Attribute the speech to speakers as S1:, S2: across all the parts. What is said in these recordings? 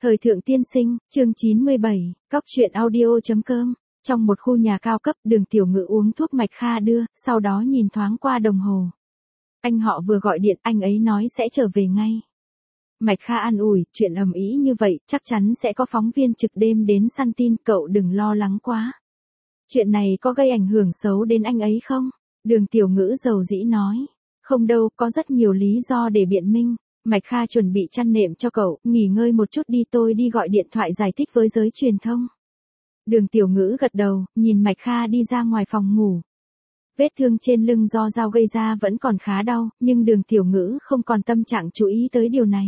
S1: Thời thượng tiên sinh, chương 97, cóc truyện audio.com. Trong một khu nhà cao cấp, Đường Tiểu Ngữ uống thuốc Mạch Kha đưa, sau đó nhìn thoáng qua đồng hồ. Anh họ vừa gọi điện, anh ấy nói sẽ trở về ngay. Mạch Kha an ủi, chuyện ầm ĩ như vậy, chắc chắn sẽ có phóng viên trực đêm đến săn tin, cậu đừng lo lắng quá. Chuyện này có gây ảnh hưởng xấu đến anh ấy không? Đường Tiểu Ngữ dầu dĩ nói. Không đâu, có rất nhiều lý do để biện minh. Mạch Kha chuẩn bị chăn nệm cho cậu, nghỉ ngơi một chút đi, tôi đi gọi điện thoại giải thích với giới truyền thông. Đường Tiểu Ngữ gật đầu, nhìn Mạch Kha đi ra ngoài phòng ngủ. Vết thương trên lưng do dao gây ra vẫn còn khá đau, nhưng Đường Tiểu Ngữ không còn tâm trạng chú ý tới điều này.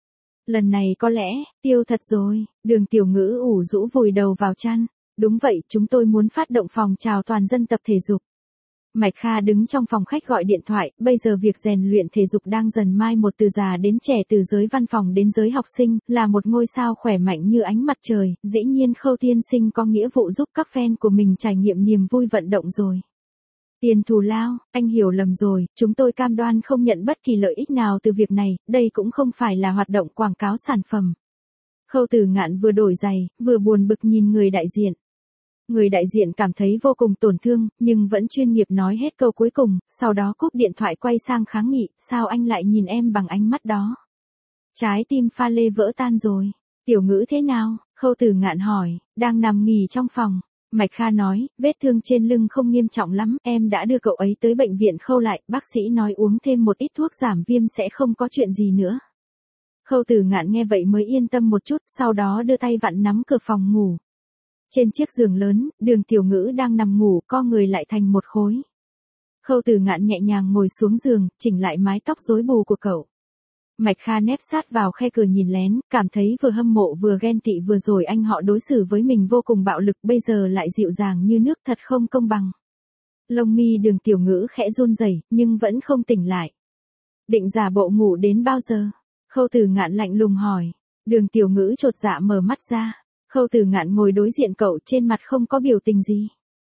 S1: Lần này có lẽ, tiêu thật rồi, Đường Tiểu Ngữ ủ rũ vùi đầu vào chăn. Đúng vậy, chúng tôi muốn phát động phong trào toàn dân tập thể dục. Mạch Kha đứng trong phòng khách gọi điện thoại, bây giờ việc rèn luyện thể dục đang dần mai một, từ già đến trẻ, từ giới văn phòng đến giới học sinh, là một ngôi sao khỏe mạnh như ánh mặt trời, dĩ nhiên Khâu tiên sinh có nghĩa vụ giúp các fan của mình trải nghiệm niềm vui vận động rồi. Tiền thù lao, anh hiểu lầm rồi, chúng tôi cam đoan không nhận bất kỳ lợi ích nào từ việc này, đây cũng không phải là hoạt động quảng cáo sản phẩm. Khâu Tử Ngạn vừa đổi giày, vừa buồn bực nhìn người đại diện. Người đại diện cảm thấy vô cùng tổn thương, nhưng vẫn chuyên nghiệp nói hết câu cuối cùng, sau đó cúp điện thoại quay sang kháng nghị, sao anh lại nhìn em bằng ánh mắt đó? Trái tim pha lê vỡ tan rồi. Tiểu Ngữ thế nào? Khâu Tử Ngạn hỏi, đang nằm nghỉ trong phòng. Mạch Kha nói, vết thương trên lưng không nghiêm trọng lắm, em đã đưa cậu ấy tới bệnh viện khâu lại, bác sĩ nói uống thêm một ít thuốc giảm viêm sẽ không có chuyện gì nữa. Khâu Tử Ngạn nghe vậy mới yên tâm một chút, sau đó đưa tay vặn nắm cửa phòng ngủ. Trên chiếc giường lớn, Đường Tiểu Ngữ đang nằm ngủ, co người lại thành một khối. Khâu Tử Ngạn nhẹ nhàng ngồi xuống giường, chỉnh lại mái tóc rối bù của cậu. Mạch Kha nép sát vào khe cửa nhìn lén, cảm thấy vừa hâm mộ vừa ghen tị, vừa rồi anh họ đối xử với mình vô cùng bạo lực, bây giờ lại dịu dàng như nước, thật không công bằng. Lông mi Đường Tiểu Ngữ khẽ run rẩy, nhưng vẫn không tỉnh lại. Định giả bộ ngủ đến bao giờ? Khâu Tử Ngạn lạnh lùng hỏi. Đường Tiểu Ngữ chột dạ mở mắt ra. Khâu Tử Ngạn ngồi đối diện cậu, trên mặt không có biểu tình gì.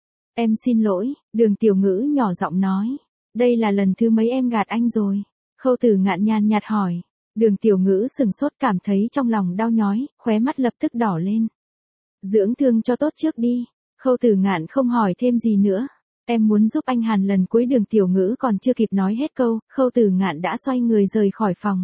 S1: Em xin lỗi, Đường Tiểu Ngữ nhỏ giọng nói. Đây là lần thứ mấy em gạt anh rồi? Khâu Tử Ngạn nhàn nhạt hỏi. Đường Tiểu Ngữ sừng sốt, cảm thấy trong lòng đau nhói, khóe mắt lập tức đỏ lên. Dưỡng thương cho tốt trước đi. Khâu Tử Ngạn không hỏi thêm gì nữa. Em muốn giúp anh Hàn lần cuối. Đường Tiểu Ngữ còn chưa kịp nói hết câu, Khâu Tử Ngạn đã xoay người rời khỏi phòng.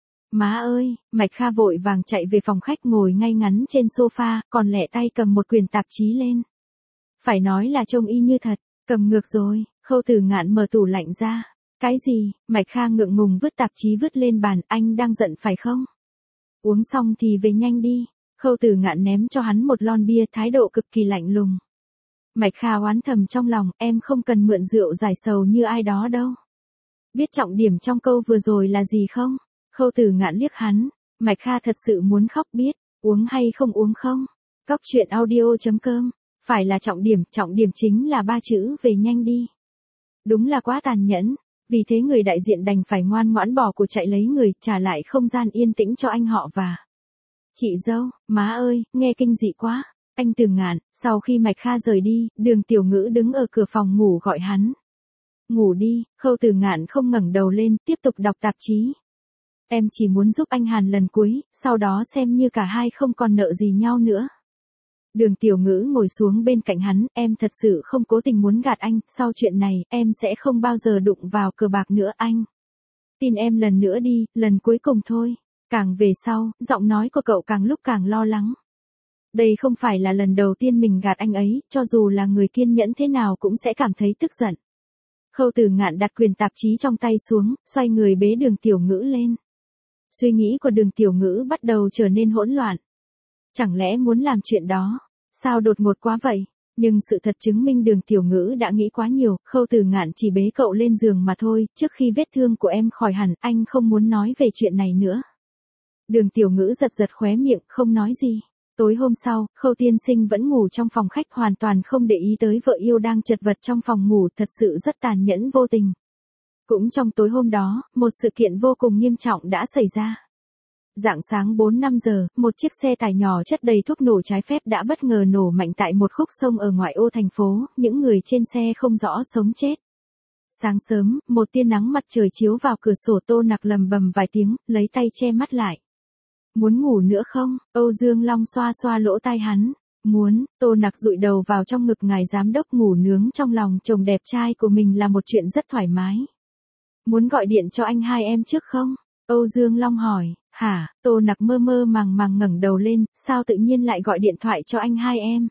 S1: Má ơi, Mạch Kha vội vàng chạy về phòng khách, ngồi ngay ngắn trên sofa, còn lẹ tay cầm một quyển tạp chí lên. Phải nói là trông y như thật, cầm ngược rồi. Khâu Tử Ngạn mở tủ lạnh ra. Cái gì? Mạch Kha ngượng ngùng vứt tạp chí vứt lên bàn, anh đang giận phải không? Uống xong thì về nhanh đi. Khâu Tử Ngạn ném cho hắn một lon bia, thái độ cực kỳ lạnh lùng. Mạch Kha oán thầm trong lòng, em không cần mượn rượu giải sầu như ai đó đâu. Biết trọng điểm trong câu vừa rồi là gì không? Khâu Tử Ngạn liếc hắn. Mạch Kha thật sự muốn khóc, biết uống hay không uống không? Cóc truyện audio.com. Phải là trọng điểm chính là 3 chữ, về nhanh đi. Đúng là quá tàn nhẫn. Vì thế người đại diện đành phải ngoan ngoãn bỏ cuộc chạy lấy người, trả lại không gian yên tĩnh cho anh họ và chị dâu. Má ơi, nghe kinh dị quá. Anh Tử Ngạn. Sau khi Mạch Kha rời đi, Đường Tiểu Ngữ đứng ở cửa phòng ngủ gọi hắn. Ngủ đi. Khâu Tử Ngạn không ngẩng đầu lên, tiếp tục đọc tạp chí. Em chỉ muốn giúp anh Hàn lần cuối, sau đó xem như cả hai không còn nợ gì nhau nữa. Đường Tiểu Ngữ ngồi xuống bên cạnh hắn, em thật sự không cố tình muốn gạt anh, sau chuyện này, em sẽ không bao giờ đụng vào cờ bạc nữa anh. Tin em lần nữa đi, lần cuối cùng thôi. Càng về sau, giọng nói của cậu càng lúc càng lo lắng. Đây không phải là lần đầu tiên mình gạt anh ấy, cho dù là người kiên nhẫn thế nào cũng sẽ cảm thấy tức giận. Khâu Tử Ngạn đặt quyển tạp chí trong tay xuống, xoay người bế Đường Tiểu Ngữ lên. Suy nghĩ của Đường Tiểu Ngữ bắt đầu trở nên hỗn loạn. Chẳng lẽ muốn làm chuyện đó? Sao đột ngột quá vậy? Nhưng sự thật chứng minh Đường Tiểu Ngữ đã nghĩ quá nhiều, Khâu Tử Ngạn chỉ bế cậu lên giường mà thôi, trước khi vết thương của em khỏi hẳn, anh không muốn nói về chuyện này nữa. Đường Tiểu Ngữ giật giật khóe miệng, không nói gì. Tối hôm sau, Khâu tiên sinh vẫn ngủ trong phòng khách, hoàn toàn không để ý tới vợ yêu đang chật vật trong phòng ngủ, thật sự rất tàn nhẫn vô tình. Cũng trong tối hôm đó, một sự kiện vô cùng nghiêm trọng đã xảy ra. Rạng sáng 4-5 giờ, một chiếc xe tải nhỏ chất đầy thuốc nổ trái phép đã bất ngờ nổ mạnh tại một khúc sông ở ngoại ô thành phố, những người trên xe không rõ sống chết. Sáng sớm, một tia nắng mặt trời chiếu vào cửa sổ, Tô Nặc lầm bầm vài tiếng, lấy tay che mắt lại. Muốn ngủ nữa không? Âu Dương Long xoa xoa lỗ tai hắn. Muốn. Tô Nặc dụi đầu vào trong ngực ngài giám đốc ngủ nướng trong lòng chồng đẹp trai của mình là một chuyện rất thoải mái. Muốn gọi điện cho anh hai em trước không? Âu Dương Long hỏi. Hả? Tô Nặc mơ mơ màng màng ngẩng đầu lên, sao tự nhiên lại gọi điện thoại cho anh hai em?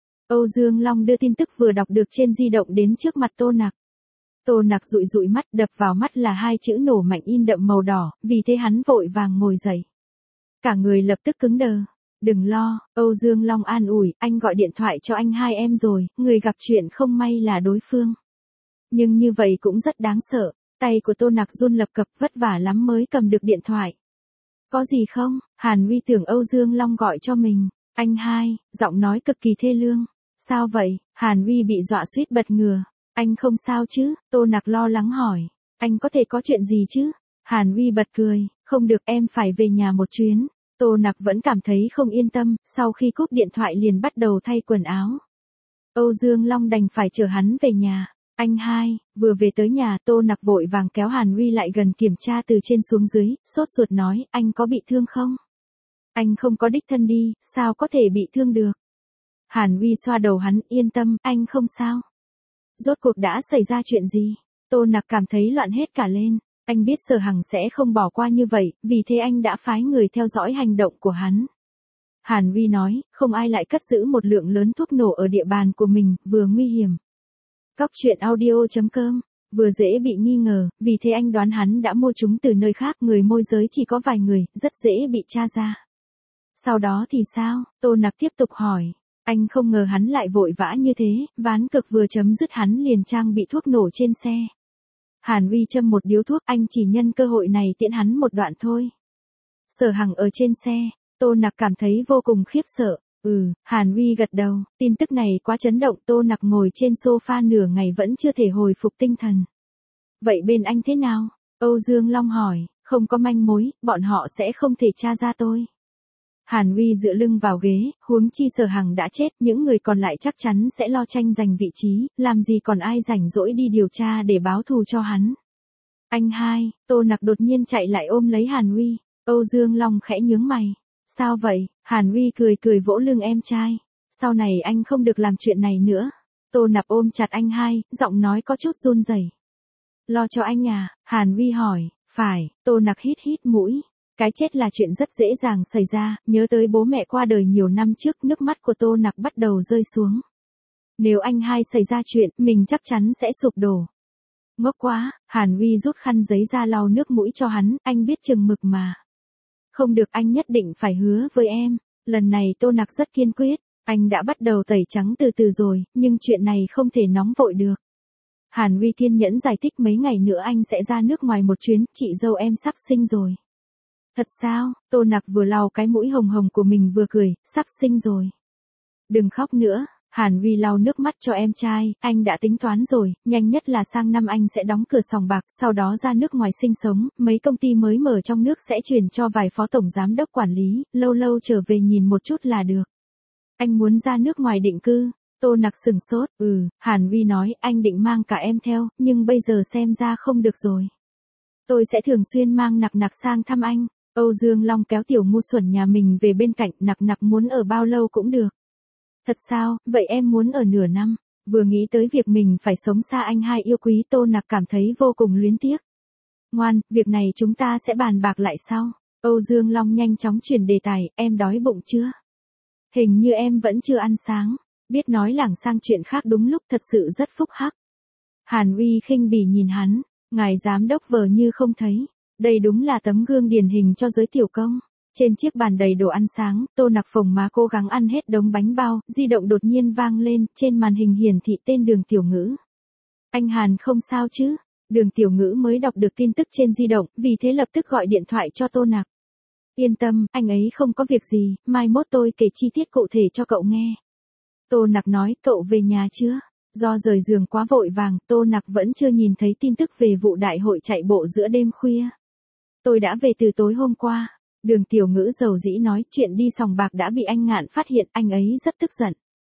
S1: Âu Dương Long đưa tin tức vừa đọc được trên di động đến trước mặt Tô Nặc. Tô Nặc dụi dụi mắt, đập vào mắt là hai chữ nổ mạnh in đậm màu đỏ, vì thế hắn vội vàng ngồi dậy. Cả người lập tức cứng đờ. Đừng lo, Âu Dương Long an ủi, anh gọi điện thoại cho anh hai em rồi, người gặp chuyện không may là đối phương. Nhưng như vậy cũng rất đáng sợ, tay của Tô Nặc run lập cập, vất vả lắm mới cầm được điện thoại. Có gì không? Hàn Huy tưởng Âu Dương Long gọi cho mình. Anh hai, giọng nói cực kỳ thê lương. Sao vậy? Hàn Huy bị dọa suýt bật ngửa. Anh không sao chứ? Tô Nặc lo lắng hỏi. Anh có thể có chuyện gì chứ? Hàn Huy bật cười. Không được, em phải về nhà một chuyến. Tô Nặc vẫn cảm thấy không yên tâm, sau khi cúp điện thoại liền bắt đầu thay quần áo. Âu Dương Long đành phải chở hắn về nhà. Anh hai, vừa về tới nhà, Tô Nặc vội vàng kéo Hàn Huy lại gần kiểm tra từ trên xuống dưới, sốt ruột nói, anh có bị thương không? Anh không có đích thân đi, sao có thể bị thương được? Hàn Huy xoa đầu hắn, yên tâm, anh không sao. Rốt cuộc đã xảy ra chuyện gì? Tô Nặc cảm thấy loạn hết cả lên. Anh biết Sở Hằng sẽ không bỏ qua như vậy, vì thế anh đã phái người theo dõi hành động của hắn. Hàn Huy nói, không ai lại cất giữ một lượng lớn thuốc nổ ở địa bàn của mình, vừa nguy hiểm. Cóc truyện audio.com, vừa dễ bị nghi ngờ, vì thế anh đoán hắn đã mua chúng từ nơi khác, người môi giới chỉ có vài người, rất dễ bị tra ra. Sau đó thì sao? Tô Nặc tiếp tục hỏi. Anh không ngờ hắn lại vội vã như thế, ván cực vừa chấm dứt hắn liền trang bị thuốc nổ trên xe. Hàn Huy châm một điếu thuốc, anh chỉ nhân cơ hội này tiễn hắn một đoạn thôi. Sở Hằng ở trên xe, Tô Nặc cảm thấy vô cùng khiếp sợ. Hàn Huy gật đầu, tin tức này quá chấn động, Tô Nặc ngồi trên sofa nửa ngày vẫn chưa thể hồi phục tinh thần. Vậy bên anh thế nào? Âu Dương Long hỏi, không có manh mối, bọn họ sẽ không thể tra ra tôi. Hàn Huy dựa lưng vào ghế, huống chi Sở Hằng đã chết, những người còn lại chắc chắn sẽ lo tranh giành vị trí, làm gì còn ai rảnh rỗi đi điều tra để báo thù cho hắn. Anh hai, Tô Nặc đột nhiên chạy lại ôm lấy Hàn Huy. Âu Dương Long khẽ nhướng mày. Sao vậy? Hàn Huy cười cười vỗ lưng em trai. Sau này anh không được làm chuyện này nữa. Tô Nặc ôm chặt anh hai, giọng nói có chút run rẩy. Lo cho anh à? Hàn Huy hỏi. Phải. Tô Nặc hít hít mũi. Cái chết là chuyện rất dễ dàng xảy ra, nhớ tới bố mẹ qua đời nhiều năm trước, nước mắt của Tô Nặc bắt đầu rơi xuống. Nếu anh hai xảy ra chuyện, mình chắc chắn sẽ sụp đổ. Ngốc quá, Hàn Huy rút khăn giấy ra lau nước mũi cho hắn, anh biết chừng mực mà. Không được, anh nhất định phải hứa với em. Lần này Tô Nặc rất kiên quyết, anh đã bắt đầu tẩy trắng từ từ rồi, nhưng chuyện này không thể nóng vội được. Hàn Huy kiên nhẫn giải thích, mấy ngày nữa anh sẽ ra nước ngoài một chuyến, chị dâu em sắp sinh rồi. Thật sao? Tô Nặc vừa lau cái mũi hồng hồng của mình vừa cười, sắp sinh rồi. Đừng khóc nữa. Hàn Huy lau nước mắt cho em trai, anh đã tính toán rồi, nhanh nhất là sang năm anh sẽ đóng cửa sòng bạc, sau đó ra nước ngoài sinh sống, mấy công ty mới mở trong nước sẽ chuyển cho vài phó tổng giám đốc quản lý, lâu lâu trở về nhìn một chút là được. Anh muốn ra nước ngoài định cư. Tô Nặc sừng sốt. Hàn Huy nói, anh định mang cả em theo, nhưng bây giờ xem ra không được rồi. Tôi sẽ thường xuyên mang Nặc Nặc sang thăm anh. Âu Dương Long kéo tiểu ngu xuẩn nhà mình về bên cạnh, Nặc Nặc muốn ở bao lâu cũng được. Thật sao? Vậy em muốn ở nửa năm. Vừa nghĩ tới việc mình phải sống xa anh hai yêu quý, Tô Nặc cảm thấy vô cùng luyến tiếc. Ngoan, việc này chúng ta sẽ bàn bạc lại sau. Âu Dương Long nhanh chóng chuyển đề tài, em đói bụng chưa? Hình như em vẫn chưa ăn sáng. Biết nói lảng sang chuyện khác đúng lúc, thật sự rất phúc hắc. Hàn Huy khinh bỉ nhìn hắn, ngài giám đốc vờ như không thấy. Đây đúng là tấm gương điển hình cho giới tiểu công. Trên chiếc bàn đầy đồ ăn sáng, Tô Nặc phồng má cố gắng ăn hết đống bánh bao, di động đột nhiên vang lên, trên màn hình hiển thị tên Đường Tiểu Ngữ. Anh Hàn không sao chứ? Đường Tiểu Ngữ mới đọc được tin tức trên di động, vì thế lập tức gọi điện thoại cho Tô Nặc. Yên tâm, anh ấy không có việc gì, mai mốt tôi kể chi tiết cụ thể cho cậu nghe. Tô Nặc nói, cậu về nhà chưa? Do rời giường quá vội vàng, Tô Nặc vẫn chưa nhìn thấy tin tức về vụ đại hội chạy bộ giữa đêm khuya. Tôi đã về từ tối hôm qua. Đường Tiểu Ngữ dầu dĩ nói, chuyện đi sòng bạc đã bị anh Ngạn phát hiện, anh ấy rất tức giận.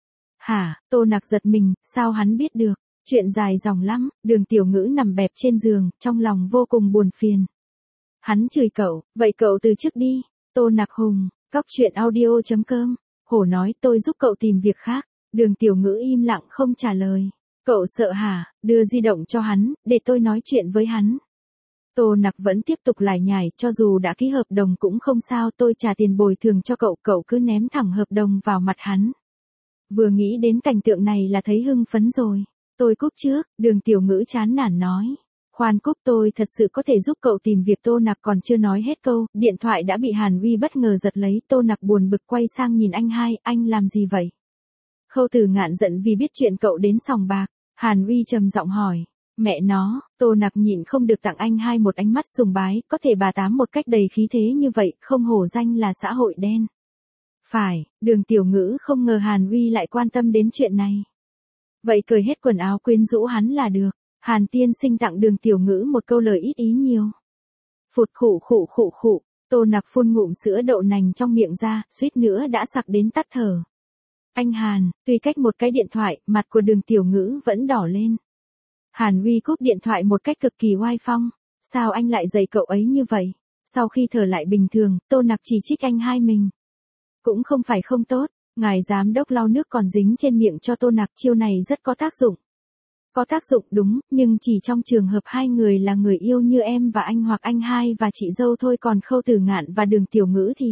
S1: Hả? Tô Nặc giật mình, sao hắn biết được? Chuyện dài dòng lắm. Đường Tiểu Ngữ nằm bẹp trên giường, trong lòng vô cùng buồn phiền. Hắn chửi cậu, vậy cậu từ trước đi. Tô Nặc Hùng, Cóc truyện audio.com. Hổ nói tôi giúp cậu tìm việc khác. Đường Tiểu Ngữ im lặng không trả lời. Cậu sợ hả? Đưa di động cho hắn, để tôi nói chuyện với hắn. Tô Nặc vẫn tiếp tục lải nhải, cho dù đã ký hợp đồng cũng không sao, tôi trả tiền bồi thường cho cậu, cậu cứ ném thẳng hợp đồng vào mặt hắn. Vừa nghĩ đến cảnh tượng này là thấy hưng phấn rồi. Tôi cúp trước, Đường Tiểu Ngữ chán nản nói. Khoan cúp, tôi thật sự có thể giúp cậu tìm việc. Tô Nặc còn chưa nói hết câu, điện thoại đã bị Hàn Uy bất ngờ giật lấy. Tô Nặc buồn bực quay sang nhìn anh hai, anh làm gì vậy? Khâu Tử Ngạn giận vì biết chuyện cậu đến sòng bạc. Hàn Uy trầm giọng hỏi. Mẹ nó, Tô Nặc nhịn không được tặng anh hai một ánh mắt sùng bái, có thể bà tám một cách đầy khí thế như vậy, không hổ danh là xã hội đen. Phải, Đường Tiểu Ngữ không ngờ Hàn Uy lại quan tâm đến chuyện này. Vậy cởi hết quần áo quyến rũ hắn là được. Hàn tiên sinh tặng Đường Tiểu Ngữ một câu lời ít ý nhiều. Phụt khụ khụ khụ khụ, Tô Nặc phun ngụm sữa đậu nành trong miệng ra, suýt nữa đã sặc đến tắt thở. Anh Hàn, tuy cách một cái điện thoại, mặt của Đường Tiểu Ngữ vẫn đỏ lên. Hàn Uy cúp điện thoại một cách cực kỳ oai phong. Sao anh lại dạy cậu ấy như vậy? Sau khi thở lại bình thường, Tô Nặc chỉ trích anh hai mình. Cũng không phải không tốt, ngài giám đốc lau nước còn dính trên miệng cho Tô Nặc, chiêu này rất có tác dụng. Có tác dụng đúng, nhưng chỉ trong trường hợp hai người là người yêu như em và anh hoặc anh hai và chị dâu thôi, còn Khâu Tử Ngạn và Đường Tiểu Ngữ thì...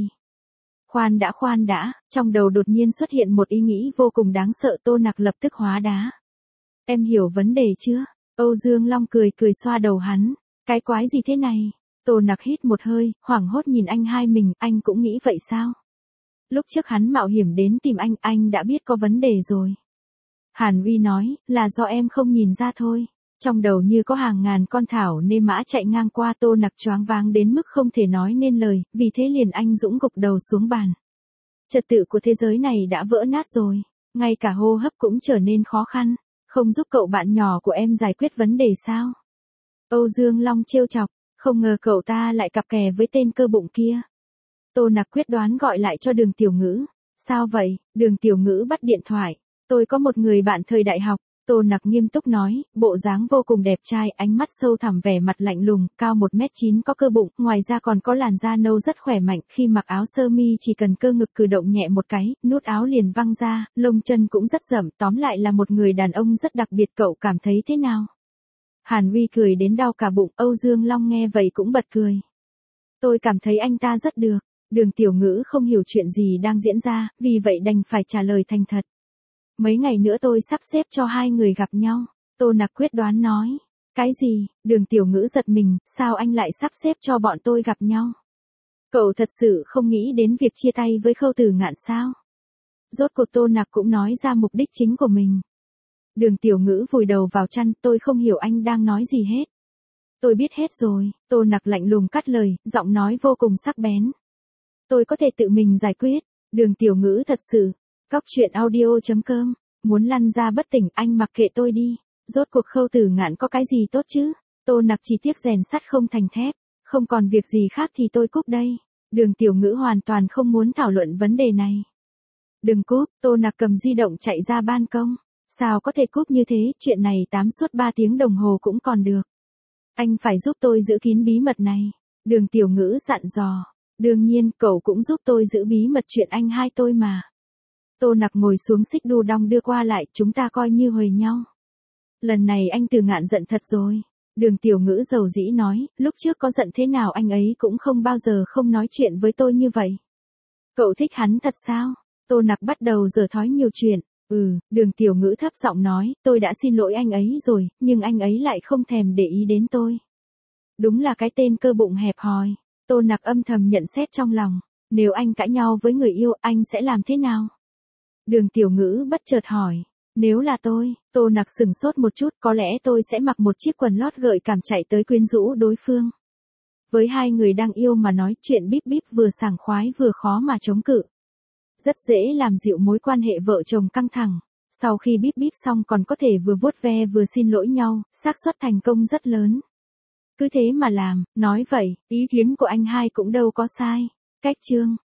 S1: Khoan đã, trong đầu đột nhiên xuất hiện một ý nghĩ vô cùng đáng sợ. Tô Nặc lập tức hóa đá. Em hiểu vấn đề chưa? Âu Dương Long cười xoa đầu hắn. Cái quái gì thế này? Tô Nặc hít một hơi, hoảng hốt nhìn anh hai mình, anh cũng nghĩ vậy sao? Lúc trước hắn mạo hiểm đến tìm anh đã biết có vấn đề rồi. Hàn Uy nói, là do em không nhìn ra thôi. Trong đầu như có hàng ngàn con thảo nê mã chạy ngang qua. Tô Nặc choáng váng đến mức không thể nói nên lời, vì thế liền anh dũng gục đầu xuống bàn. Trật tự của thế giới này đã vỡ nát rồi, ngay cả hô hấp cũng trở nên khó khăn. Không giúp cậu bạn nhỏ của em giải quyết vấn đề sao? Âu Dương Long trêu chọc, không ngờ cậu ta lại cặp kè với tên cơ bụng kia. Tô Nặc quyết đoán gọi lại cho Đường Tiểu Ngữ. Sao vậy? Đường Tiểu Ngữ bắt điện thoại. Tôi có một người bạn thời đại học. Tô Nặc nghiêm túc nói, bộ dáng vô cùng đẹp trai, ánh mắt sâu thẳm, vẻ mặt lạnh lùng, cao 1m9, có cơ bụng, ngoài ra còn có làn da nâu rất khỏe mạnh, khi mặc áo sơ mi chỉ cần cơ ngực cử động nhẹ một cái, nút áo liền văng ra, lông chân cũng rất rậm, tóm lại là một người đàn ông rất đặc biệt, cậu cảm thấy thế nào? Hàn Uy cười đến đau cả bụng. Âu Dương Long nghe vậy cũng bật cười. Tôi cảm thấy anh ta rất được. Đường Tiểu Ngữ không hiểu chuyện gì đang diễn ra, vì vậy đành phải trả lời thành thật. Mấy ngày nữa tôi sắp xếp cho hai người gặp nhau. Tô Nặc quyết đoán nói. Cái gì? Đường Tiểu Ngữ giật mình, sao anh lại sắp xếp cho bọn tôi gặp nhau? Cậu thật sự không nghĩ đến việc chia tay với Khâu Tử Ngạn sao? Rốt cuộc Tô Nặc cũng nói ra mục đích chính của mình. Đường Tiểu Ngữ vùi đầu vào chăn, tôi không hiểu anh đang nói gì hết. Tôi biết hết rồi. Tô Nặc lạnh lùng cắt lời, giọng nói vô cùng sắc bén. Tôi có thể tự mình giải quyết. Đường Tiểu Ngữ thật sự. Cóc truyện audio.com. Muốn lăn ra bất tỉnh, anh mặc kệ tôi đi. Rốt cuộc Khâu Tử Ngạn có cái gì tốt chứ? Tô Nặc chỉ tiếc rèn sắt không thành thép. Không còn việc gì khác thì tôi cúp đây. Đường Tiểu Ngữ hoàn toàn không muốn thảo luận vấn đề này. Đừng cúp. Tô Nặc cầm di động chạy ra ban công. Sao có thể cúp như thế, chuyện này 8 suốt 3 tiếng đồng hồ cũng còn được. Anh phải giúp tôi giữ kín bí mật này. Đường Tiểu Ngữ dặn dò. Đương nhiên, cậu cũng giúp tôi giữ bí mật chuyện anh hai tôi mà. Tô Nặc ngồi xuống xích đu đong đưa qua lại, chúng ta coi như huề nhau. Lần này anh Tử Ngạn giận thật rồi. Đường Tiểu Ngữ dầu dĩ nói, lúc trước có giận thế nào anh ấy cũng không bao giờ không nói chuyện với tôi như vậy. Cậu thích hắn thật sao? Tô Nặc bắt đầu giở thói nhiều chuyện. Đường Tiểu Ngữ thấp giọng nói, tôi đã xin lỗi anh ấy rồi, nhưng anh ấy lại không thèm để ý đến tôi. Đúng là cái tên cơ bụng hẹp hòi. Tô Nặc âm thầm nhận xét trong lòng, nếu anh cãi nhau với người yêu, anh sẽ làm thế nào? Đường Tiểu Ngữ bất chợt hỏi, nếu là tôi, Tô Nặc sửng sốt một chút, có lẽ tôi sẽ mặc một chiếc quần lót gợi cảm chạy tới quyến rũ đối phương. Với hai người đang yêu mà nói chuyện bíp bíp vừa sảng khoái vừa khó mà chống cự. Rất dễ làm dịu mối quan hệ vợ chồng căng thẳng. Sau khi bíp bíp xong còn có thể vừa vuốt ve vừa xin lỗi nhau, xác suất thành công rất lớn. Cứ thế mà làm, nói vậy, ý kiến của anh hai cũng đâu có sai. Cách chương